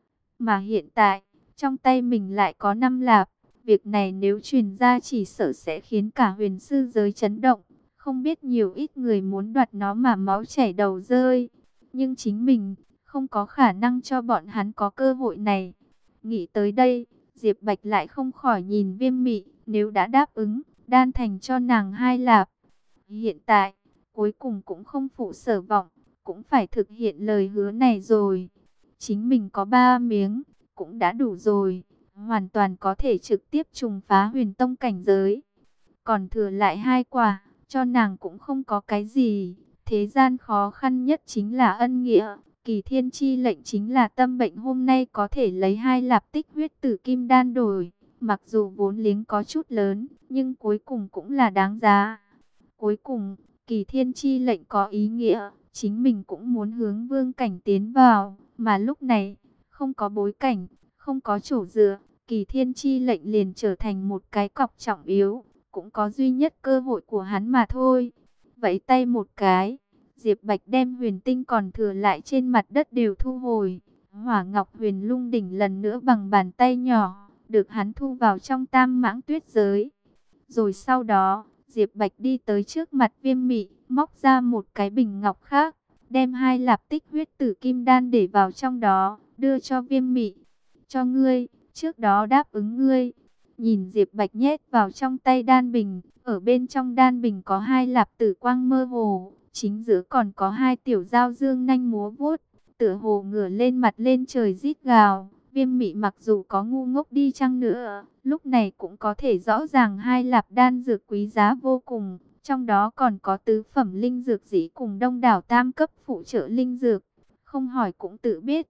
Mà hiện tại, trong tay mình lại có 5 lạp. Việc này nếu truyền ra chỉ sợ sẽ khiến cả huyền sư giới chấn động. Không biết nhiều ít người muốn đoạt nó mà máu chảy đầu rơi. Nhưng chính mình không có khả năng cho bọn hắn có cơ hội này. Nghĩ tới đây, Diệp Bạch lại không khỏi nhìn Viêm Mị. Nếu đã đáp ứng, đan thành cho nàng 2 lạp. Hiện tại, cuối cùng cũng không phụ sở vọng, cũng phải thực hiện lời hứa này rồi. Chính mình có 3 miếng, cũng đã đủ rồi. Hoàn toàn có thể trực tiếp trùng phá huyền tông cảnh giới. Còn thừa lại 2 quả, cho nàng cũng không có cái gì. Thế gian khó khăn nhất chính là ân nghĩa. Kỳ thiên chi lệnh chính là tâm bệnh, hôm nay có thể lấy 2 lạp tích huyết tử kim đan đổi. Mặc dù vốn liếng có chút lớn, nhưng cuối cùng cũng là đáng giá. Cuối cùng, kỳ thiên chi lệnh có ý nghĩa, chính mình cũng muốn hướng vương cảnh tiến vào. Mà lúc này, không có bối cảnh, không có chỗ dựa, kỳ thiên chi lệnh liền trở thành một cái cọc trọng yếu, cũng có duy nhất cơ hội của hắn mà thôi. Vẫy tay một cái, Diệp Bạch đem huyền tinh còn thừa lại trên mặt đất đều thu hồi. Hỏa Ngọc Huyền Lung đỉnh lần nữa bằng bàn tay nhỏ, được hắn thu vào trong Tam Mãng Tuyết giới. Rồi sau đó, Diệp Bạch đi tới trước mặt Viêm Mị, móc ra một cái bình ngọc khác, đem 2 lạp tích huyết tử kim đan để vào trong đó, đưa cho Viêm Mị. Cho ngươi, trước đó đáp ứng ngươi. Nhìn Diệp Bạch nhét vào trong tay đan bình, ở bên trong đan bình có 2 lạp tử quang mơ hồ, chính giữa còn có 2 tiểu dao dương nanh múa vuốt, tựa hồ ngửa lên mặt lên trời rít gào. Viêm Mị mặc dù có ngu ngốc đi chăng nữa, lúc này cũng có thể rõ ràng 2 lạp đan dược quý giá vô cùng, trong đó còn có tứ phẩm linh dược dĩ cùng đông đảo tam cấp phụ trợ linh dược, không hỏi cũng tự biết.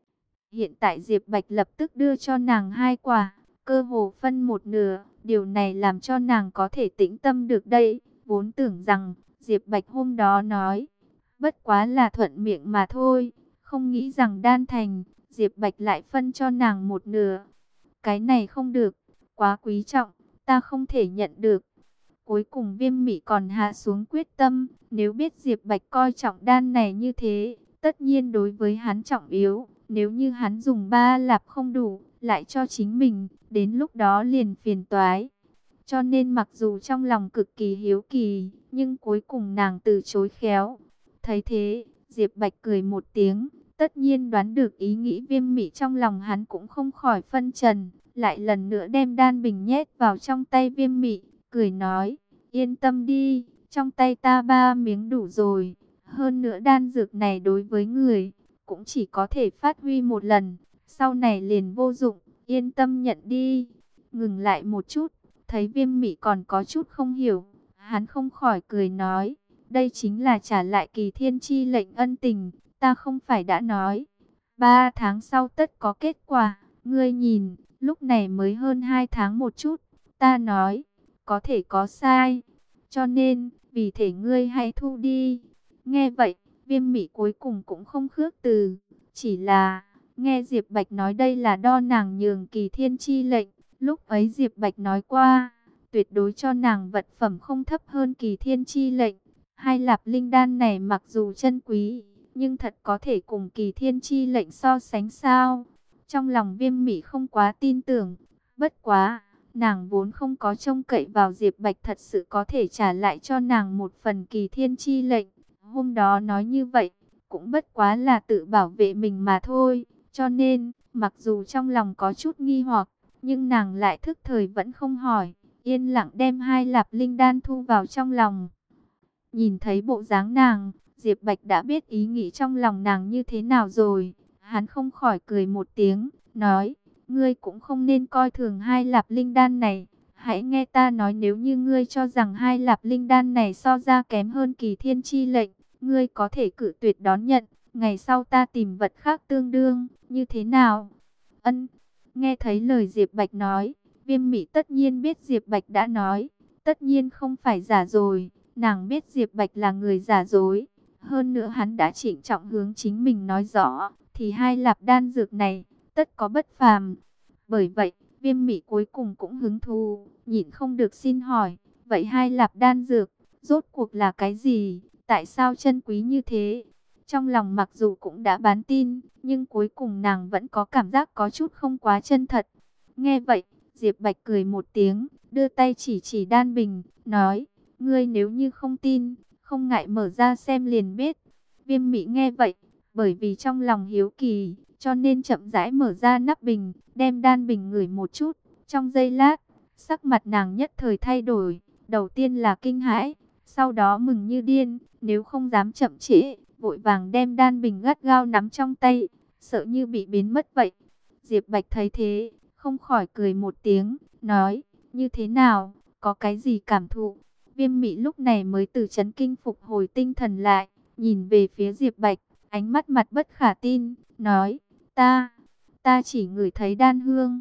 Hiện tại Diệp Bạch lập tức đưa cho nàng 2 quả, cơ hồ phân một nửa, điều này làm cho nàng có thể tĩnh tâm được đây. Vốn tưởng rằng Diệp Bạch hôm đó nói, bất quá là thuận miệng mà thôi, không nghĩ rằng đan thành, Diệp Bạch lại phân cho nàng một nửa. Cái này không được, quá quý trọng, ta không thể nhận được. Cuối cùng Viêm Mị còn hạ xuống quyết tâm, nếu biết Diệp Bạch coi trọng đan này như thế, tất nhiên đối với hắn trọng yếu. Nếu như hắn dùng 3 lạp không đủ, lại cho chính mình, đến lúc đó liền phiền toái. Cho nên mặc dù trong lòng cực kỳ hiếu kỳ, nhưng cuối cùng nàng từ chối khéo. Thấy thế, Diệp Bạch cười một tiếng, tất nhiên đoán được ý nghĩ Viêm Mị trong lòng, hắn cũng không khỏi phân trần, lại lần nữa đem đan bình nhét vào trong tay Viêm Mị, cười nói, yên tâm đi, trong tay ta 3 miếng đủ rồi. Hơn nữa đan dược này đối với người cũng chỉ có thể phát huy một lần, sau này liền vô dụng, yên tâm nhận đi. Ngừng lại một chút, thấy Viêm Mị còn có chút không hiểu, hắn không khỏi cười nói, đây chính là trả lại kỳ thiên chi lệnh ân tình, ta không phải đã nói 3 tháng sau tất có kết quả, ngươi nhìn, lúc này mới hơn 2 tháng một chút, ta nói, có thể có sai, cho nên, vì thể ngươi hãy thu đi. Nghe vậy, Viêm Mị cuối cùng cũng không khước từ, chỉ là nghe Diệp Bạch nói đây là đo nàng nhường Kỳ Thiên chi lệnh. Lúc ấy Diệp Bạch nói qua, tuyệt đối cho nàng vật phẩm không thấp hơn Kỳ Thiên chi lệnh. Hai lạp linh đan này mặc dù chân quý, nhưng thật có thể cùng Kỳ Thiên chi lệnh so sánh sao? Trong lòng Viêm Mị không quá tin tưởng, bất quá, nàng vốn không có trông cậy vào Diệp Bạch thật sự có thể trả lại cho nàng một phần Kỳ Thiên chi lệnh. Hôm đó nói như vậy, cũng bất quá là tự bảo vệ mình mà thôi. Cho nên, mặc dù trong lòng có chút nghi hoặc, nhưng nàng lại thức thời vẫn không hỏi, yên lặng đem hai lạp linh đan thu vào trong lòng. Nhìn thấy bộ dáng nàng, Diệp Bạch đã biết ý nghĩ trong lòng nàng như thế nào rồi. Hắn không khỏi cười một tiếng, nói, ngươi cũng không nên coi thường hai lạp linh đan này. Hãy nghe ta nói, nếu như ngươi cho rằng hai lạp linh đan này so ra kém hơn Kỳ Thiên chi lệnh, ngươi có thể cự tuyệt đón nhận. Ngày sau ta tìm vật khác tương đương, như thế nào? Ân, nghe thấy lời Diệp Bạch nói, Viêm Mị tất nhiên biết Diệp Bạch đã nói, tất nhiên không phải giả rồi. Nàng biết Diệp Bạch là người giả dối, hơn nữa hắn đã trịnh trọng hướng chính mình nói rõ, thì hai lạp đan dược này tất có bất phàm. Bởi vậy, Viêm Mị cuối cùng cũng hứng thú, nhịn không được xin hỏi, vậy hai lạp đan dược rốt cuộc là cái gì? Tại sao chân quý như thế? Trong lòng mặc dù cũng đã bán tin, nhưng cuối cùng nàng vẫn có cảm giác có chút không quá chân thật. Nghe vậy, Diệp Bạch cười một tiếng, đưa tay chỉ chỉ đan bình, nói, ngươi nếu như không tin, không ngại mở ra xem liền biết. Viêm Mị nghe vậy, bởi vì trong lòng hiếu kỳ, cho nên chậm rãi mở ra nắp bình, đem đan bình ngửi một chút. Trong giây lát, sắc mặt nàng nhất thời thay đổi, đầu tiên là kinh hãi, sau đó mừng như điên, nếu không dám chậm trễ, vội vàng đem đan bình gắt gao nắm trong tay, sợ như bị biến mất vậy. Diệp Bạch thấy thế, không khỏi cười một tiếng, nói, như thế nào, có cái gì cảm thụ? Viêm Mị lúc này mới từ chấn kinh phục hồi tinh thần lại, nhìn về phía Diệp Bạch, ánh mắt mặt bất khả tin, nói, ta chỉ ngửi thấy đan hương,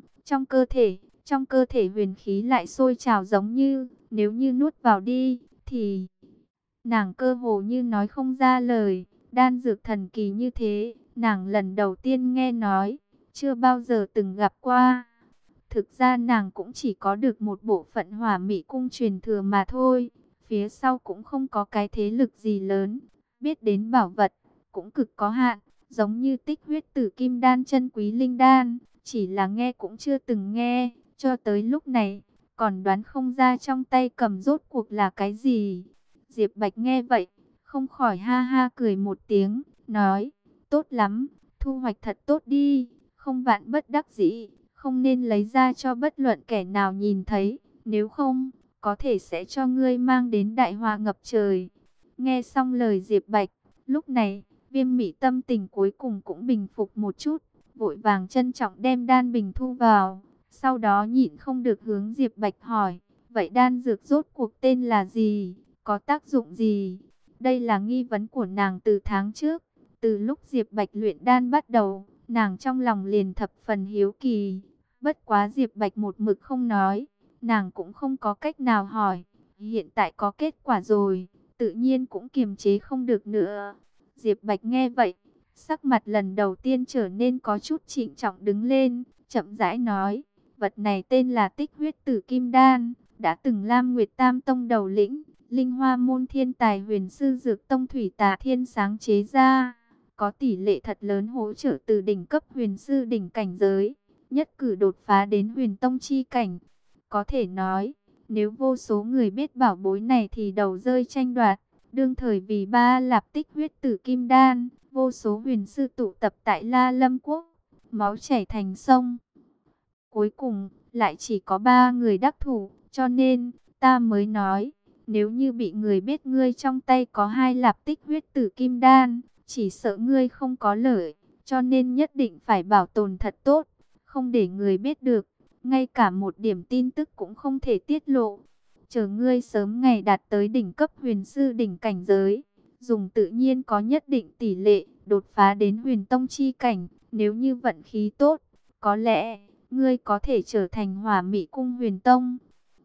trong cơ thể huyền khí lại sôi trào giống như, nếu như nuốt vào đi, thì... Nàng cơ hồ như nói không ra lời, đan dược thần kỳ như thế, nàng lần đầu tiên nghe nói, chưa bao giờ từng gặp qua. Thực ra nàng cũng chỉ có được một bộ phận Hỏa Mị cung truyền thừa mà thôi, phía sau cũng không có cái thế lực gì lớn, biết đến bảo vật cũng cực có hạn, giống như Tích Huyết Tử Kim Đan chân quý linh đan, chỉ là nghe cũng chưa từng nghe, cho tới lúc này, còn đoán không ra trong tay cầm rốt cuộc là cái gì. Diệp Bạch nghe vậy, không khỏi ha ha cười một tiếng, nói, tốt lắm, thu hoạch thật tốt đi, không vạn bất đắc dĩ, không nên lấy ra cho bất luận kẻ nào nhìn thấy, nếu không, có thể sẽ cho ngươi mang đến đại họa ngập trời. Nghe xong lời Diệp Bạch, lúc này, Viêm Mị tâm tình cuối cùng cũng bình phục một chút, vội vàng trân trọng đem đan bình thu vào, sau đó nhịn không được hướng Diệp Bạch hỏi, vậy đan dược rốt cuộc tên là gì? Có tác dụng gì? Đây là nghi vấn của nàng từ tháng trước. Từ lúc Diệp Bạch luyện đan bắt đầu, nàng trong lòng liền thập phần hiếu kỳ. Bất quá Diệp Bạch một mực không nói, nàng cũng không có cách nào hỏi. Hiện tại có kết quả rồi, tự nhiên cũng kiềm chế không được nữa. Diệp Bạch nghe vậy, sắc mặt lần đầu tiên trở nên có chút trịnh trọng đứng lên, chậm rãi nói, vật này tên là Tích Huyết Tử Kim Đan, đã từng Lam Nguyệt Tam Tông đầu lĩnh, Linh Hoa môn thiên tài huyền sư Dược Tông Thủy Tà Thiên sáng chế ra, có tỷ lệ thật lớn hỗ trợ từ đỉnh cấp huyền sư đỉnh cảnh giới, nhất cử đột phá đến huyền tông chi cảnh. Có thể nói, nếu vô số người biết bảo bối này thì đầu rơi tranh đoạt. Đương thời vì ba lạp Tích Huyết Tử Kim Đan, vô số huyền sư tụ tập tại La Lâm Quốc, máu chảy thành sông. Cuối cùng, lại chỉ có 3 người đắc thủ, cho nên, ta mới nói, nếu như bị người biết ngươi trong tay có 2 lạp Tích Huyết Tử Kim Đan, chỉ sợ ngươi không có lợi, cho nên nhất định phải bảo tồn thật tốt, không để người biết được, ngay cả một điểm tin tức cũng không thể tiết lộ. Chờ ngươi sớm ngày đạt tới đỉnh cấp huyền sư đỉnh cảnh giới, dùng tự nhiên có nhất định tỷ lệ đột phá đến huyền tông chi cảnh, nếu như vận khí tốt, có lẽ ngươi có thể trở thành Hỏa Mị cung huyền tông.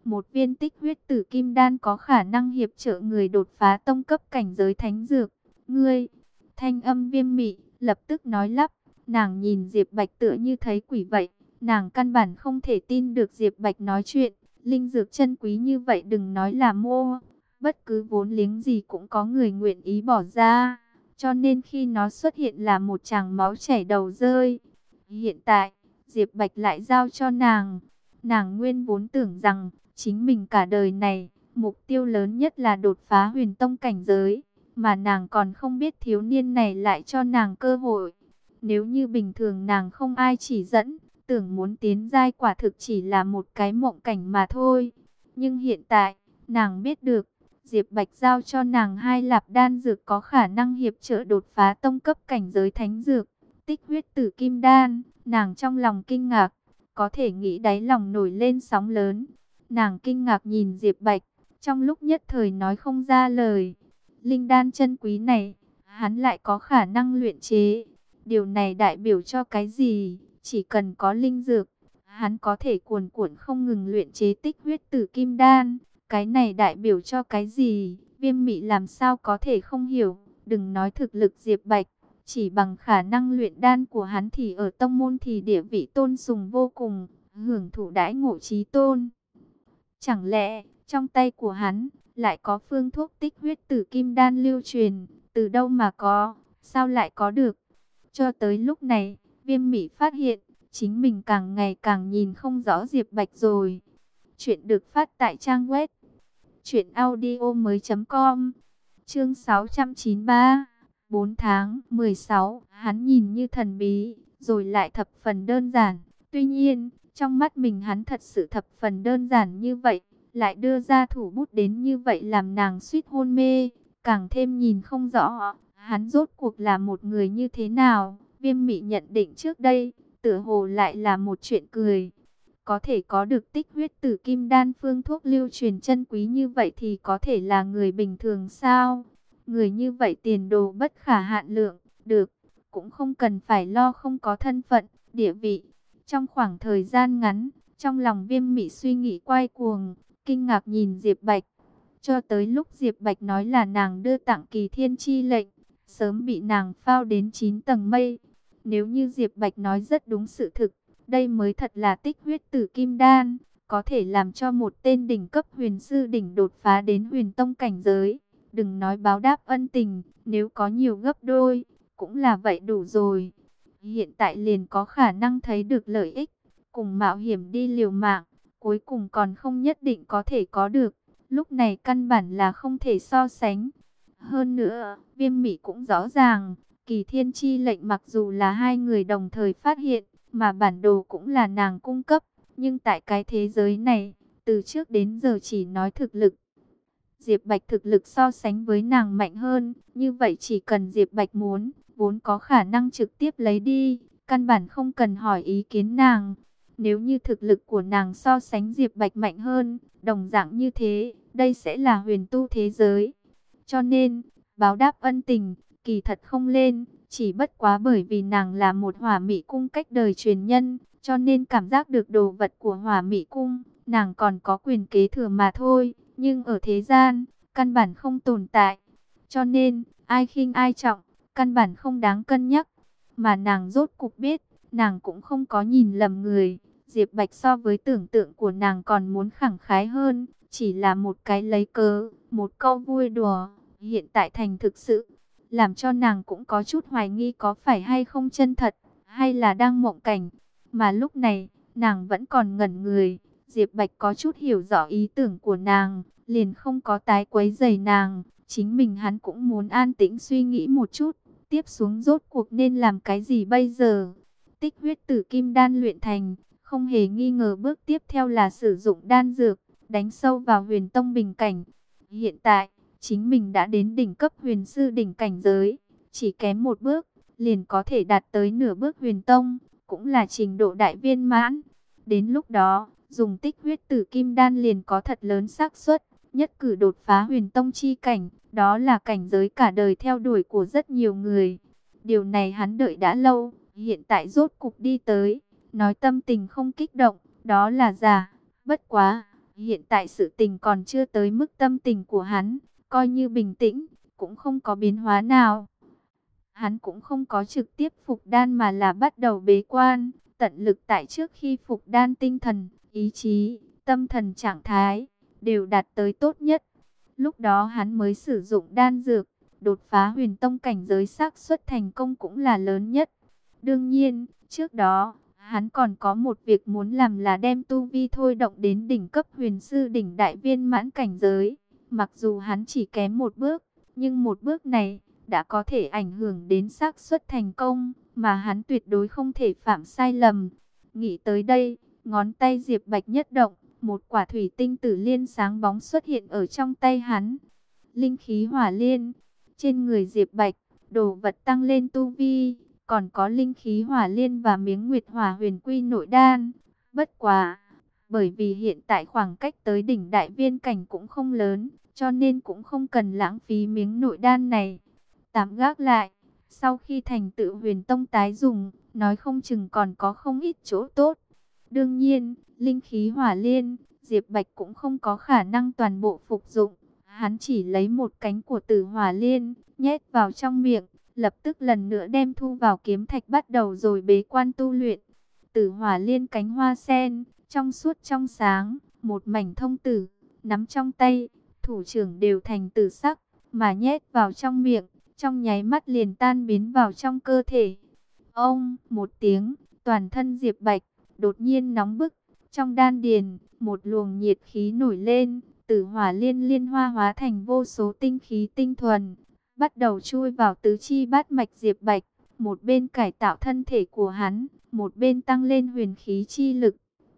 một viên tích huyết tử kim đan có khả năng hiệp trợ người đột phá tông cấp cảnh giới thánh dược. Ngươi, thanh âm Viêm Mị lập tức nói lắp, nàng nhìn Diệp Bạch tựa như thấy quỷ vậy. Nàng căn bản không thể tin được Diệp Bạch nói chuyện, linh dược chân quý như vậy đừng nói là mua, bất cứ vốn liếng gì cũng có người nguyện ý bỏ ra, cho nên khi nó xuất hiện là một tràng máu chảy đầu rơi. Hiện tại, Diệp Bạch lại giao cho nàng, nàng nguyên vốn tưởng rằng chính mình cả đời này, mục tiêu lớn nhất là đột phá huyền tông cảnh giới, mà nàng còn không biết thiếu niên này lại cho nàng cơ hội. Nếu như bình thường nàng không ai chỉ dẫn, tưởng muốn tiến giai quả thực chỉ là một cái mộng cảnh mà thôi. Nhưng hiện tại, nàng biết được, Diệp Bạch giao cho nàng 2 lạp đan dược có khả năng hiệp trợ đột phá tông cấp cảnh giới thánh dược, tích huyết tử kim đan. Nàng trong lòng kinh ngạc, có thể nghĩ đáy lòng nổi lên sóng lớn. Nàng kinh ngạc nhìn Diệp Bạch, trong lúc nhất thời nói không ra lời. Linh đan chân quý này, hắn lại có khả năng luyện chế. Điều này đại biểu cho cái gì? Chỉ cần có linh dược, hắn có thể cuồn cuộn không ngừng luyện chế tích huyết tử kim đan. Cái này đại biểu cho cái gì? Viêm Mị làm sao có thể không hiểu? Đừng nói thực lực Diệp Bạch, chỉ bằng khả năng luyện đan của hắn thì ở tông môn thì địa vị tôn sùng vô cùng, hưởng thụ đãi ngộ chí tôn. Chẳng lẽ trong tay của hắn lại có phương thuốc tích huyết tử kim đan lưu truyền? Từ đâu mà có? Sao lại có được? Cho tới lúc này, Viêm Mị phát hiện chính mình càng ngày càng nhìn không rõ Diệp Bạch rồi. Chuyện được phát tại trang web truyệnaudiomoi.com. Chương 693. 4 tháng 16, hắn nhìn như thần bí, rồi lại thập phần đơn giản. Tuy nhiên, trong mắt mình hắn thật sự thập phần đơn giản như vậy, lại đưa ra thủ bút đến như vậy làm nàng suýt hôn mê, càng thêm nhìn không rõ hắn rốt cuộc là một người như thế nào. Viêm Mị nhận định trước đây, tựa hồ lại là một chuyện cười. Có thể có được tích huyết tử kim đan phương thuốc lưu truyền chân quý như vậy thì có thể là người bình thường sao? Người như vậy tiền đồ bất khả hạn lượng, được, cũng không cần phải lo không có thân phận, địa vị. Trong khoảng thời gian ngắn, trong lòng Viêm Mị suy nghĩ quay cuồng, kinh ngạc nhìn Diệp Bạch. Cho tới lúc Diệp Bạch nói là nàng đưa tặng Kỳ Thiên chi lệnh, sớm bị nàng phao đến 9 tầng mây. Nếu như Diệp Bạch nói rất đúng sự thực, đây mới thật là tích huyết tử kim đan, có thể làm cho một tên đỉnh cấp huyền sư đỉnh đột phá đến huyền tông cảnh giới. Đừng nói báo đáp ân tình, nếu có nhiều gấp đôi, cũng là vậy đủ rồi. Hiện tại liền có khả năng thấy được lợi ích, cùng mạo hiểm đi liều mạng, cuối cùng còn không nhất định có thể có được. Lúc này căn bản là không thể so sánh. Hơn nữa, Viêm Mị cũng rõ ràng, Kỳ Thiên chi lệnh mặc dù là 2 người đồng thời phát hiện, mà bản đồ cũng là nàng cung cấp, nhưng tại cái thế giới này, từ trước đến giờ chỉ nói thực lực. Diệp Bạch thực lực so sánh với nàng mạnh hơn, như vậy chỉ cần Diệp Bạch muốn, vốn có khả năng trực tiếp lấy đi, căn bản không cần hỏi ý kiến nàng. Nếu như thực lực của nàng so sánh Diệp Bạch mạnh hơn, đồng dạng như thế, đây sẽ là huyền tu thế giới. Cho nên, báo đáp ân tình, kỳ thật không lên, chỉ bất quá bởi vì nàng là một Hỏa Mị Cung cách đời truyền nhân, cho nên cảm giác được đồ vật của Hỏa Mị Cung, nàng còn có quyền kế thừa mà thôi. Nhưng ở thế gian, căn bản không tồn tại. Cho nên, ai khinh ai trọng, căn bản không đáng cân nhắc. Mà nàng rốt cục biết, nàng cũng không có nhìn lầm người. Diệp Bạch so với tưởng tượng của nàng còn muốn khẳng khái hơn. Chỉ là một cái lấy cớ, một câu vui đùa, hiện tại thành thực sự. Làm cho nàng cũng có chút hoài nghi có phải hay không chân thật, hay là đang mộng cảnh. Mà lúc này, nàng vẫn còn ngẩn người. Diệp Bạch có chút hiểu rõ ý tưởng của nàng, liền không có tái quấy rầy nàng. Chính mình hắn cũng muốn an tĩnh suy nghĩ một chút, tiếp xuống rốt cuộc nên làm cái gì bây giờ. Tích huyết tử kim đan luyện thành, không hề nghi ngờ bước tiếp theo là sử dụng đan dược, đánh sâu vào huyền tông bình cảnh. Hiện tại, chính mình đã đến đỉnh cấp huyền sư đỉnh cảnh giới, chỉ kém một bước, liền có thể đạt tới nửa bước huyền tông, cũng là trình độ đại viên mãn. Đến lúc đó, dùng tích huyết tử kim đan liền có thật lớn xác suất nhất cử đột phá huyền tông chi cảnh, đó là cảnh giới cả đời theo đuổi của rất nhiều người. Điều này hắn đợi đã lâu, hiện tại rốt cục đi tới, nói tâm tình không kích động, đó là giả. Bất quá, Hiện tại sự tình còn chưa tới mức tâm tình của hắn, coi như bình tĩnh, cũng không có biến hóa nào. Hắn cũng không có trực tiếp phục đan mà là bắt đầu bế quan, tận lực tại trước khi phục đan tinh thần, ý chí, tâm thần trạng thái, đều đạt tới tốt nhất. Lúc đó hắn mới sử dụng đan dược, đột phá huyền tông cảnh giới xác suất thành công cũng là lớn nhất. Đương nhiên, trước đó, hắn còn có một việc muốn làm là đem tu vi thôi động đến đỉnh cấp huyền sư đỉnh đại viên mãn cảnh giới. Mặc dù hắn chỉ kém một bước, nhưng một bước này đã có thể ảnh hưởng đến xác suất thành công, mà hắn tuyệt đối không thể phạm sai lầm. Nghĩ tới đây, ngón tay Diệp Bạch nhất động, một quả thủy tinh tử liên sáng bóng xuất hiện ở trong tay hắn. Linh khí hỏa liên, trên người Diệp Bạch, đồ vật tăng lên tu vi, còn có linh khí hỏa liên và miếng nguyệt hỏa huyền quy nội đan. Bất quá, bởi vì hiện tại khoảng cách tới đỉnh đại viên cảnh cũng không lớn, cho nên cũng không cần lãng phí miếng nội đan này. Tạm gác lại, sau khi thành tựu huyền tông tái dùng, nói không chừng còn có không ít chỗ tốt. Đương nhiên, linh khí hỏa liên, Diệp Bạch cũng không có khả năng toàn bộ phục dụng. Hắn chỉ lấy một cánh của tử hỏa liên, nhét vào trong miệng, lập tức lần nữa đem thu vào kiếm thạch bắt đầu rồi bế quan tu luyện. Tử hỏa liên cánh hoa sen, trong suốt trong sáng, một mảnh thông tử, nắm trong tay, thủ trưởng đều thành tử sắc, mà nhét vào trong miệng, trong nháy mắt liền tan biến vào trong cơ thể. Ông, một tiếng, toàn thân Diệp Bạch đột nhiên nóng bức, trong đan điền, một luồng nhiệt khí nổi lên, tử hỏa liên liên hoa hóa thành vô số tinh khí tinh thuần, bắt đầu chui vào tứ chi bát mạch Diệp Bạch, một bên cải tạo thân thể của hắn, một bên tăng lên huyền khí chi lực.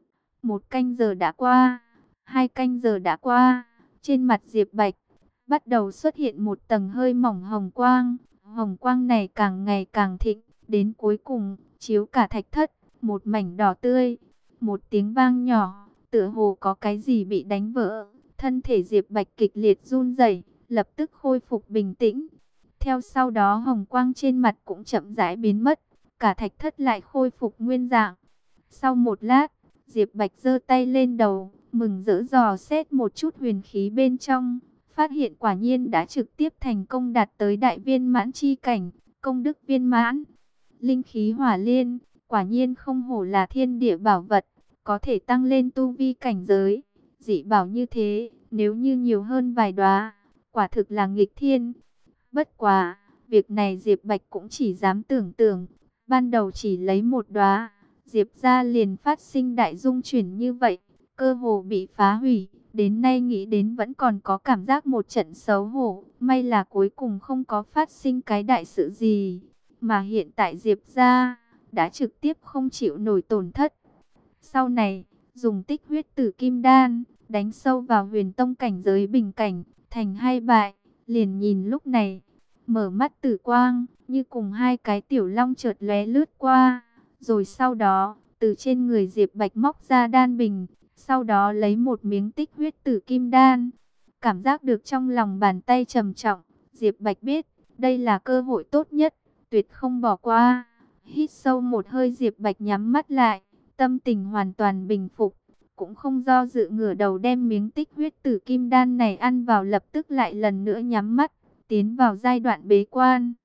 Một canh giờ đã qua, 2 canh giờ đã qua, trên mặt Diệp Bạch bắt đầu xuất hiện một tầng hơi mỏng hồng quang. Hồng quang này càng ngày càng thịnh, đến cuối cùng chiếu cả thạch thất, một mảnh đỏ tươi. Một tiếng vang nhỏ, tựa hồ có cái gì bị đánh vỡ, thân thể Diệp Bạch kịch liệt run rẩy, lập tức khôi phục bình tĩnh. Theo sau đó hồng quang trên mặt cũng chậm rãi biến mất, cả thạch thất lại khôi phục nguyên dạng. Sau một lát, Diệp Bạch giơ tay lên đầu, mừng rỡ dò xét một chút huyền khí bên trong, phát hiện quả nhiên đã trực tiếp thành công đạt tới đại viên mãn chi cảnh, công đức viên mãn. Linh khí hỏa liên, quả nhiên không hổ là thiên địa bảo vật, có thể tăng lên tu vi cảnh giới. Dị bảo như thế, nếu như nhiều hơn vài đóa, quả thực là nghịch thiên. Bất quá, việc này Diệp Bạch cũng chỉ dám tưởng tượng, ban đầu chỉ lấy một đóa, Diệp gia liền phát sinh đại dung chuyển như vậy, cơ hồ bị phá hủy. Đến nay nghĩ đến vẫn còn có cảm giác một trận xấu hổ, may là cuối cùng không có phát sinh cái đại sự gì, mà hiện tại Diệp gia đã trực tiếp không chịu nổi tổn thất. Sau này, dùng tích huyết tử kim đan, đánh sâu vào huyền tông cảnh giới bình cảnh, thành hay bại, liền nhìn lúc này, mở mắt tử quang, như cùng hai cái tiểu long chợt lóe lướt qua, rồi sau đó, từ trên người Diệp Bạch móc ra đan bình, sau đó lấy một miếng tích huyết tử kim đan. Cảm giác được trong lòng bàn tay trầm trọng, Diệp Bạch biết, đây là cơ hội tốt nhất, tuyệt không bỏ qua. Hít sâu một hơi, Diệp Bạch nhắm mắt lại, tâm tình hoàn toàn bình phục, cũng không do dự, ngửa đầu đem miếng tích huyết tử kim đan này ăn vào, lập tức lại lần nữa nhắm mắt, tiến vào giai đoạn bế quan.